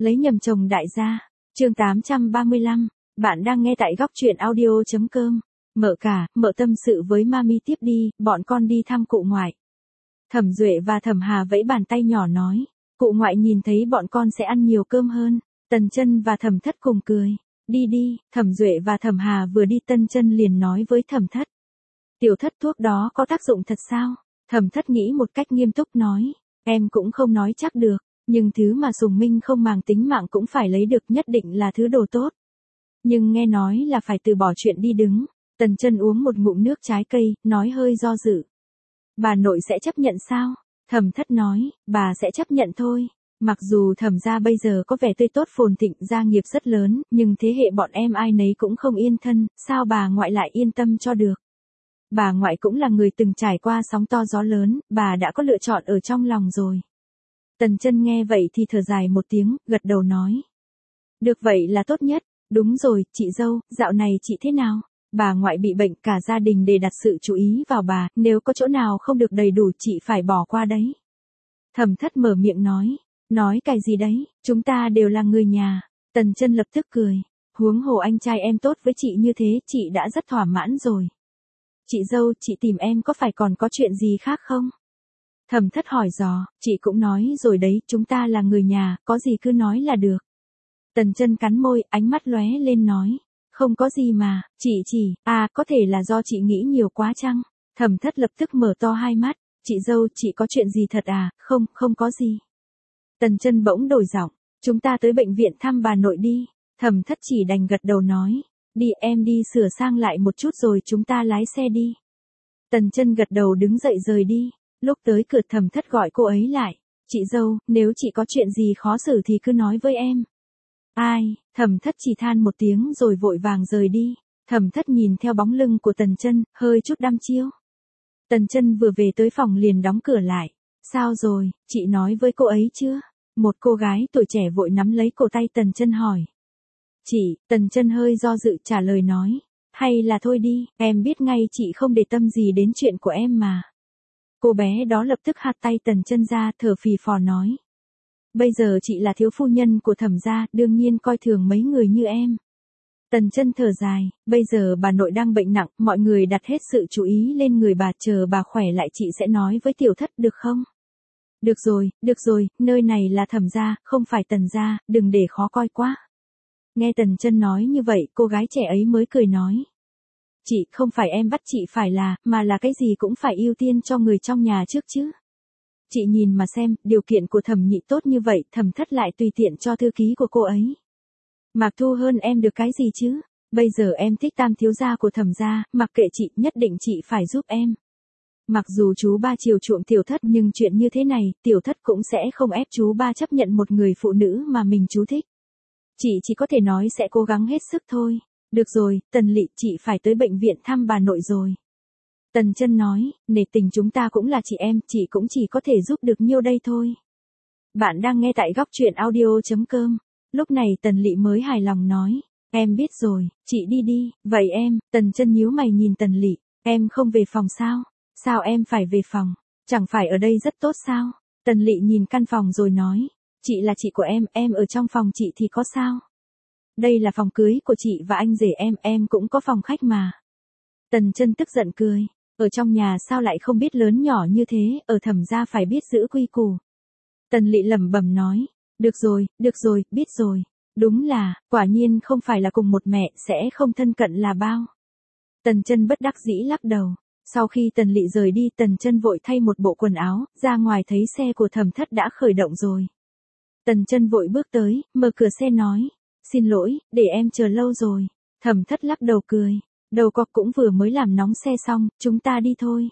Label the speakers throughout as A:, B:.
A: Lấy nhầm chồng đại gia. Chương 835. Bạn đang nghe tại góc truyện audio.com. Mợ cả, mợ tâm sự với mami tiếp đi, bọn con đi thăm cụ ngoại. Thẩm Duệ và Thẩm Hà vẫy bàn tay nhỏ nói. Cụ ngoại nhìn thấy bọn con sẽ ăn nhiều cơm hơn. Tần Chân và Thẩm Thất cùng cười. Đi đi, Thẩm Duệ và Thẩm Hà vừa đi, Tần Chân liền nói với Thẩm Thất. Tiểu Thất, thuốc đó có tác dụng thật sao? Thẩm Thất nghĩ một cách nghiêm túc nói. Em cũng không nói chắc được, nhưng thứ mà Sùng Minh không màng tính mạng cũng phải lấy được, nhất định là thứ đồ tốt. Nhưng nghe nói là phải từ bỏ chuyện đi đứng. Tần Chân uống một ngụm nước trái cây, nói hơi do dự. Bà nội sẽ chấp nhận sao? Thẩm Thất nói, bà sẽ chấp nhận thôi. Mặc dù Thẩm gia bây giờ có vẻ tươi tốt phồn thịnh, gia nghiệp rất lớn, nhưng thế hệ bọn em ai nấy cũng không yên thân, sao bà ngoại lại yên tâm cho được? Bà ngoại cũng là người từng trải qua sóng to gió lớn, bà đã có lựa chọn ở trong lòng rồi. Tần Chân nghe vậy thì thở dài một tiếng, gật đầu nói. Được vậy là tốt nhất. Đúng rồi, chị dâu, dạo này chị thế nào? Bà ngoại bị bệnh, cả gia đình để đặt sự chú ý vào bà, nếu có chỗ nào không được đầy đủ chị phải bỏ qua đấy. Thẩm Thất mở miệng nói. Nói cái gì đấy, chúng ta đều là người nhà. Tần Chân lập tức cười. Huống hồ anh trai em tốt với chị như thế, chị đã rất thỏa mãn rồi. Chị dâu, chị tìm em có phải còn có chuyện gì khác không? Thẩm Thất hỏi dò, chị cũng nói rồi đấy, chúng ta là người nhà, có gì cứ nói là được. Tần Chân cắn môi, ánh mắt lóe lên nói. Không có gì mà, chị chỉ, có thể là do chị nghĩ nhiều quá chăng? Thẩm Thất lập tức mở to hai mắt. Chị dâu, chị có chuyện gì thật à? Không, không có gì. Tần Chân bỗng đổi giọng. Chúng ta tới bệnh viện thăm bà nội đi. Thẩm Thất chỉ đành gật đầu nói. Đi, em đi sửa sang lại một chút rồi chúng ta lái xe đi. Tần Chân gật đầu đứng dậy rời đi. Lúc tới cửa, Thẩm Thất gọi cô ấy lại. Chị dâu, nếu chị có chuyện gì khó xử thì cứ nói với em. Ai? Thẩm Thất chỉ than một tiếng rồi vội vàng rời đi. Thẩm Thất nhìn theo bóng lưng của Tần Chân, hơi chút đăm chiêu. Tần Chân vừa về tới phòng liền đóng cửa lại. Sao rồi, chị nói với cô ấy chưa? Một cô gái tuổi trẻ vội nắm lấy cổ tay Tần Chân hỏi. Chị, Tần Chân hơi do dự trả lời nói. Hay là thôi đi, em biết ngay chị không để tâm gì đến chuyện của em mà. Cô bé đó lập tức hất tay Tần Chân ra, thở phì phò nói. Bây giờ chị là thiếu phu nhân của Thẩm gia, đương nhiên coi thường mấy người như em. Tần Chân thở dài, bây giờ bà nội đang bệnh nặng, mọi người đặt hết sự chú ý lên người bà, chờ bà khỏe lại chị sẽ nói với Tiểu Thất được không? Được rồi, nơi này là Thẩm gia, không phải Tần gia, đừng để khó coi quá. Nghe Tần Chân nói như vậy, cô gái trẻ ấy mới cười nói. Chị, không phải em bắt chị phải là, mà là cái gì cũng phải ưu tiên cho người trong nhà trước chứ. Chị nhìn mà xem, điều kiện của Thẩm nhị tốt như vậy, Thẩm Thất lại tùy tiện cho thư ký của cô ấy. Mạc Thu hơn em được cái gì chứ? Bây giờ em thích tam thiếu gia của Thẩm gia, mặc kệ chị, nhất định chị phải giúp em. Mặc dù chú ba chiều chuộng Tiểu Thất, nhưng chuyện như thế này, Tiểu Thất cũng sẽ không ép chú ba chấp nhận một người phụ nữ mà mình chú thích. Chị chỉ có thể nói sẽ cố gắng hết sức thôi. Được rồi, Tần Lị, chị phải tới bệnh viện thăm bà nội rồi. Tần Chân nói, nể tình chúng ta cũng là chị em, chị cũng chỉ có thể giúp được nhiêu đây thôi. Bạn đang nghe tại góc truyện audio.com. Lúc này Tần Lị mới hài lòng nói, em biết rồi, chị đi đi. Vậy em? Tần Chân nhíu mày nhìn Tần Lị, em không về phòng sao? Sao em phải về phòng? Chẳng phải ở đây rất tốt sao? Tần Lị nhìn căn phòng rồi nói, chị là chị của em ở trong phòng chị thì có sao? Đây là phòng cưới của chị và anh rể em cũng có phòng khách mà. Tần Chân tức giận cười, ở trong nhà sao lại không biết lớn nhỏ như thế, ở Thẩm gia phải biết giữ quy củ. Tần Lị lẩm bẩm nói, được rồi, biết rồi. Đúng là, quả nhiên không phải là cùng một mẹ, sẽ không thân cận là bao. Tần Chân bất đắc dĩ lắc đầu. Sau khi Tần Lị rời đi, Tần Chân vội thay một bộ quần áo, ra ngoài thấy xe của Thẩm Thất đã khởi động rồi. Tần Chân vội bước tới, mở cửa xe nói, xin lỗi, để em chờ lâu rồi. Thẩm Thất lắc đầu cười, đầu cọc cũng vừa mới làm nóng xe xong, chúng ta đi thôi.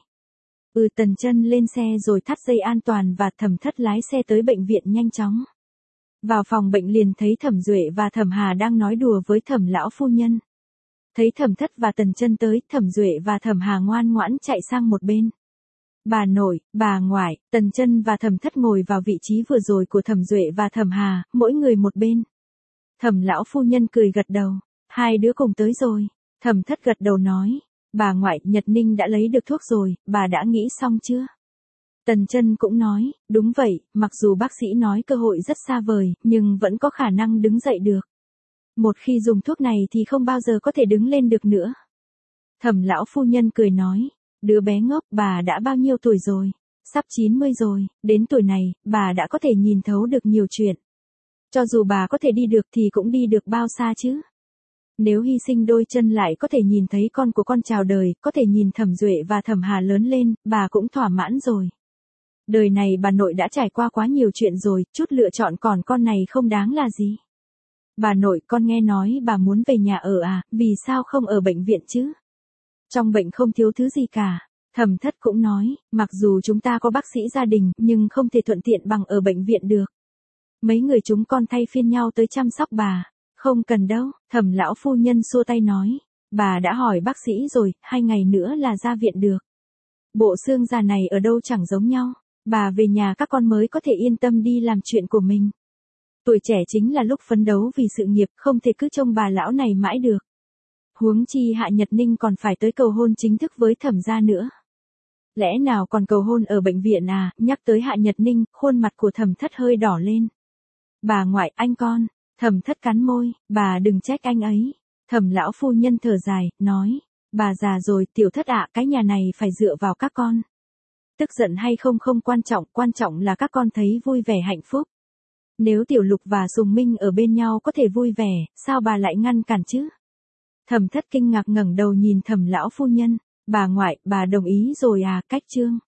A: Tần Chân lên xe rồi thắt dây an toàn và Thẩm Thất lái xe tới bệnh viện nhanh chóng. Vào phòng bệnh liền thấy Thẩm Duệ và Thẩm Hà đang nói đùa với Thẩm lão phu nhân. Thấy Thẩm Thất và Tần Chân tới, Thẩm Duệ và Thẩm Hà ngoan ngoãn chạy sang một bên. Bà nội, bà ngoại, Tần Chân và Thẩm Thất ngồi vào vị trí vừa rồi của Thẩm Duệ và Thẩm Hà, mỗi người một bên. Thẩm lão phu nhân cười gật đầu, hai đứa cùng tới rồi. Thẩm Thất gật đầu nói, bà ngoại, Nhật Ninh đã lấy được thuốc rồi, bà đã nghĩ xong chưa? Tần Chân cũng nói, đúng vậy, mặc dù bác sĩ nói cơ hội rất xa vời, nhưng vẫn có khả năng đứng dậy được. Một khi dùng thuốc này thì không bao giờ có thể đứng lên được nữa. Thẩm lão phu nhân cười nói, đứa bé ngốc, bà đã bao nhiêu tuổi rồi? Sắp 90 rồi, đến tuổi này, bà đã có thể nhìn thấu được nhiều chuyện. Cho dù bà có thể đi được thì cũng đi được bao xa chứ? Nếu hy sinh đôi chân lại có thể nhìn thấy con của con chào đời, có thể nhìn Thẩm Duệ và Thẩm Hà lớn lên, bà cũng thỏa mãn rồi. Đời này bà nội đã trải qua quá nhiều chuyện rồi, chút lựa chọn còn con này không đáng là gì. Bà nội, con nghe nói bà muốn về nhà ở à, vì sao không ở bệnh viện chứ? Trong bệnh không thiếu thứ gì cả. Thẩm Thất cũng nói, mặc dù chúng ta có bác sĩ gia đình, nhưng không thể thuận tiện bằng ở bệnh viện được. Mấy người chúng con thay phiên nhau tới chăm sóc bà. Không cần đâu, Thẩm lão phu nhân xua tay nói. Bà đã hỏi bác sĩ rồi, 2 ngày nữa là ra viện được. Bộ xương già này ở đâu chẳng giống nhau. Bà về nhà các con mới có thể yên tâm đi làm chuyện của mình. Tuổi trẻ chính là lúc phấn đấu vì sự nghiệp, không thể cứ trông bà lão này mãi được. Huống chi Hạ Nhật Ninh còn phải tới cầu hôn chính thức với Thẩm gia nữa. Lẽ nào còn cầu hôn ở bệnh viện à? Nhắc tới Hạ Nhật Ninh, khuôn mặt của Thẩm Thất hơi đỏ lên. Bà ngoại, anh con. Thẩm Thất cắn môi, bà đừng trách anh ấy. Thẩm lão phu nhân thở dài, nói, bà già rồi, Tiểu Thất ạ, cái nhà này phải dựa vào các con. Tức giận hay không không quan trọng là các con thấy vui vẻ hạnh phúc. Nếu Tiểu Lục và Sùng Minh ở bên nhau có thể vui vẻ, sao bà lại ngăn cản chứ? Thẩm Thất kinh ngạc ngẩng đầu nhìn Thẩm lão phu nhân, bà ngoại, bà đồng ý rồi à? Cách chương